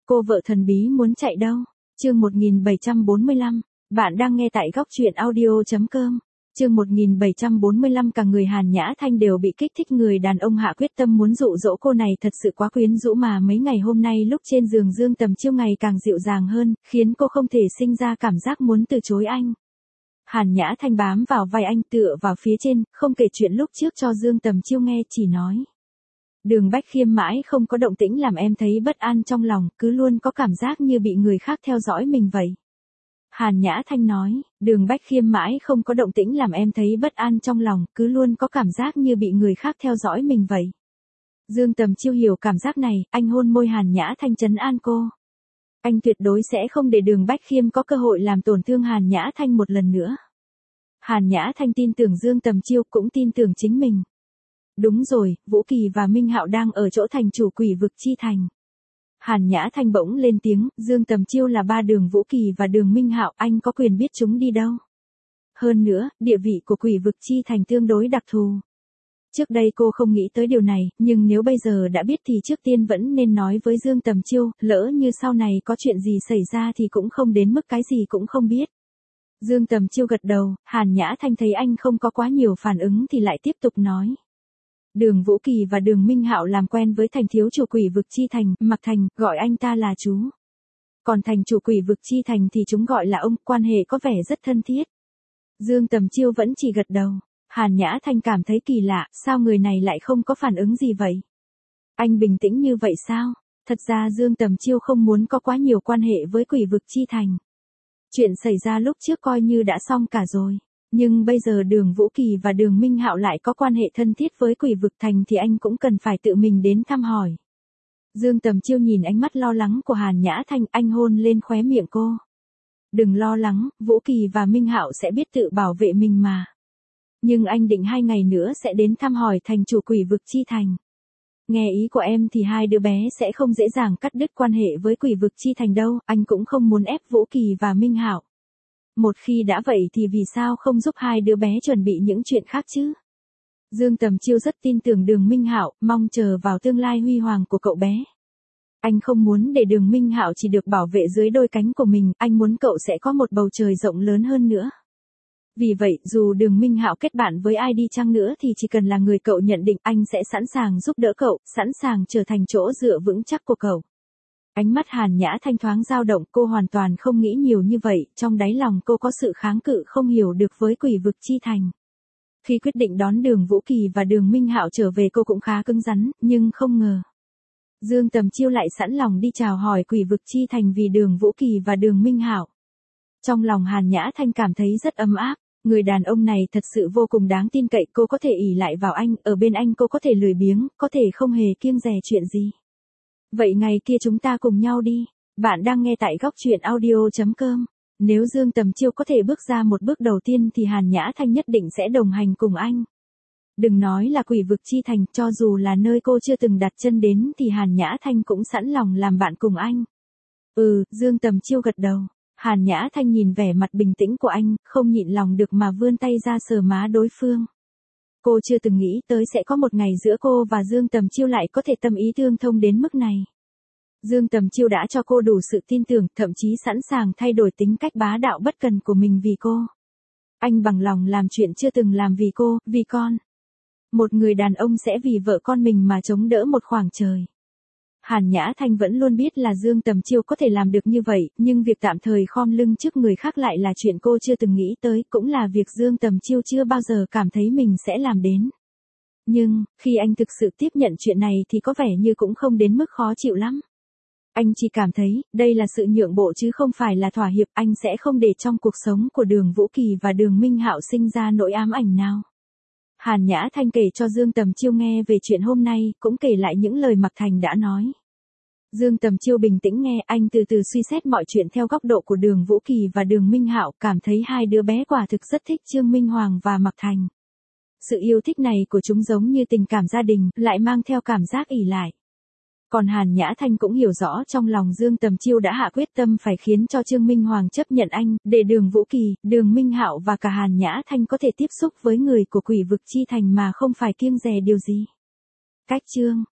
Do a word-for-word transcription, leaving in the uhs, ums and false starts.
Cô vợ thần bí muốn chạy đâu? Chương một nghìn bảy trăm bốn mươi lăm. Bạn đang nghe tại góc truyện audio chấm com. Chương một nghìn bảy trăm bốn mươi lăm. Cả người Hàn Nhã Thanh đều bị kích thích, người đàn ông hạ quyết tâm muốn dụ dỗ cô này thật sự quá quyến rũ, mà mấy ngày hôm nay lúc trên giường Dương Tầm Chiêu ngày càng dịu dàng hơn, khiến cô không thể sinh ra cảm giác muốn từ chối anh. Hàn Nhã Thanh bám vào vai anh, tựa vào phía trên, không kể chuyện lúc trước cho Dương Tầm Chiêu nghe, chỉ nói: Đường Bách Khiêm mãi không có động tĩnh làm em thấy bất an trong lòng, cứ luôn có cảm giác như bị người khác theo dõi mình vậy. Hàn Nhã Thanh nói, Đường Bách Khiêm mãi không có động tĩnh làm em thấy bất an trong lòng, cứ luôn có cảm giác như bị người khác theo dõi mình vậy. Dương Tầm Chiêu hiểu cảm giác này, anh hôn môi Hàn Nhã Thanh trấn an cô. Anh tuyệt đối sẽ không để Đường Bách Khiêm có cơ hội làm tổn thương Hàn Nhã Thanh một lần nữa. Hàn Nhã Thanh tin tưởng Dương Tầm Chiêu, cũng tin tưởng chính mình. Đúng rồi, Vũ Kỳ và Minh Hạo đang ở chỗ thành chủ Quỷ Vực Chi Thành. Hàn Nhã Thanh bỗng lên tiếng, Dương Tầm Chiêu là ba Đường Vũ Kỳ và Đường Minh Hạo, anh có quyền biết chúng đi đâu. Hơn nữa, địa vị của Quỷ Vực Chi Thành tương đối đặc thù. Trước đây cô không nghĩ tới điều này, nhưng nếu bây giờ đã biết thì trước tiên vẫn nên nói với Dương Tầm Chiêu, lỡ như sau này có chuyện gì xảy ra thì cũng không đến mức cái gì cũng không biết. Dương Tầm Chiêu gật đầu, Hàn Nhã Thanh thấy anh không có quá nhiều phản ứng thì lại tiếp tục nói. Đường Vũ Kỳ và Đường Minh Hạo làm quen với thành thiếu chủ Quỷ Vực Chi Thành, Mạc Thành, gọi anh ta là chú. Còn thành chủ Quỷ Vực Chi Thành thì chúng gọi là ông, quan hệ có vẻ rất thân thiết. Dương Tầm Chiêu vẫn chỉ gật đầu. Hàn Nhã Thanh cảm thấy kỳ lạ, sao người này lại không có phản ứng gì vậy? Anh bình tĩnh như vậy sao? Thật ra Dương Tầm Chiêu không muốn có quá nhiều quan hệ với Quỷ Vực Chi Thành. Chuyện xảy ra lúc trước coi như đã xong cả rồi. Nhưng bây giờ Đường Vũ Kỳ và Đường Minh Hạo lại có quan hệ thân thiết với Quỷ Vực Thành thì anh cũng cần phải tự mình đến thăm hỏi. Dương Tầm Chiêu nhìn ánh mắt lo lắng của Hàn Nhã Thanh, anh hôn lên khóe miệng cô. Đừng lo lắng, Vũ Kỳ và Minh Hạo sẽ biết tự bảo vệ mình mà. Nhưng anh định hai ngày nữa sẽ đến thăm hỏi thành chủ Quỷ Vực Chi Thành. Nghe ý của em thì hai đứa bé sẽ không dễ dàng cắt đứt quan hệ với Quỷ Vực Chi Thành đâu, anh cũng không muốn ép Vũ Kỳ và Minh Hạo. Một khi đã vậy thì vì sao không giúp hai đứa bé chuẩn bị những chuyện khác chứ? Dương Tầm Chiêu rất tin tưởng Đường Minh Hạo, mong chờ vào tương lai huy hoàng của cậu bé. Anh không muốn để Đường Minh Hạo chỉ được bảo vệ dưới đôi cánh của mình, anh muốn cậu sẽ có một bầu trời rộng lớn hơn nữa. Vì vậy, dù Đường Minh Hạo kết bạn với ai đi chăng nữa thì chỉ cần là người cậu nhận định, anh sẽ sẵn sàng giúp đỡ cậu, sẵn sàng trở thành chỗ dựa vững chắc của cậu. Ánh mắt Hàn Nhã Thanh thoáng dao động, cô hoàn toàn không nghĩ nhiều như vậy, trong đáy lòng cô có sự kháng cự không hiểu được với Quỷ Vực Chi Thành. Khi quyết định đón Đường Vũ Kỳ và Đường Minh Hạo trở về cô cũng khá cứng rắn, nhưng không ngờ. Dương Tầm Chiêu lại sẵn lòng đi chào hỏi Quỷ Vực Chi Thành vì Đường Vũ Kỳ và Đường Minh Hạo. Trong lòng Hàn Nhã Thanh cảm thấy rất ấm áp, người đàn ông này thật sự vô cùng đáng tin cậy, cô có thể ỷ lại vào anh, ở bên anh cô có thể lười biếng, có thể không hề kiêng dè chuyện gì. Vậy ngày kia chúng ta cùng nhau đi. Bạn đang nghe tại góc truyện audio chấm com. Nếu Dương Tầm Chiêu có thể bước ra một bước đầu tiên thì Hàn Nhã Thanh nhất định sẽ đồng hành cùng anh. Đừng nói là Quỷ Vực Chi Thành, cho dù là nơi cô chưa từng đặt chân đến thì Hàn Nhã Thanh cũng sẵn lòng làm bạn cùng anh. Ừ, Dương Tầm Chiêu gật đầu. Hàn Nhã Thanh nhìn vẻ mặt bình tĩnh của anh, không nhịn lòng được mà vươn tay ra sờ má đối phương. Cô chưa từng nghĩ tới sẽ có một ngày giữa cô và Dương Tầm Chiêu lại có thể tâm ý tương thông đến mức này. Dương Tầm Chiêu đã cho cô đủ sự tin tưởng, thậm chí sẵn sàng thay đổi tính cách bá đạo bất cần của mình vì cô. Anh bằng lòng làm chuyện chưa từng làm vì cô, vì con. Một người đàn ông sẽ vì vợ con mình mà chống đỡ một khoảng trời. Hàn Nhã Thanh vẫn luôn biết là Dương Tầm Chiêu có thể làm được như vậy, nhưng việc tạm thời khom lưng trước người khác lại là chuyện cô chưa từng nghĩ tới, cũng là việc Dương Tầm Chiêu chưa bao giờ cảm thấy mình sẽ làm đến. Nhưng, khi anh thực sự tiếp nhận chuyện này thì có vẻ như cũng không đến mức khó chịu lắm. Anh chỉ cảm thấy, đây là sự nhượng bộ chứ không phải là thỏa hiệp, anh sẽ không để trong cuộc sống của Đường Vũ Kỳ và Đường Minh Hạo sinh ra nỗi ám ảnh nào. Hàn Nhã Thanh kể cho Dương Tầm Chiêu nghe về chuyện hôm nay, cũng kể lại những lời Mạc Thành đã nói. Dương Tầm Chiêu bình tĩnh nghe, anh từ từ suy xét mọi chuyện theo góc độ của Đường Vũ Kỳ và Đường Minh Hạo, cảm thấy hai đứa bé quả thực rất thích Trương Minh Hoàng và Mạc Thành. Sự yêu thích này của chúng giống như tình cảm gia đình, lại mang theo cảm giác ỷ lại. Còn Hàn Nhã Thanh cũng hiểu rõ trong lòng Dương Tầm Chiêu đã hạ quyết tâm phải khiến cho Trương Minh Hoàng chấp nhận anh, để Đường Vũ Kỳ, Đường Minh Hạo và cả Hàn Nhã Thanh có thể tiếp xúc với người của Quỷ Vực Chi Thành mà không phải kiêng dè điều gì. Cách chương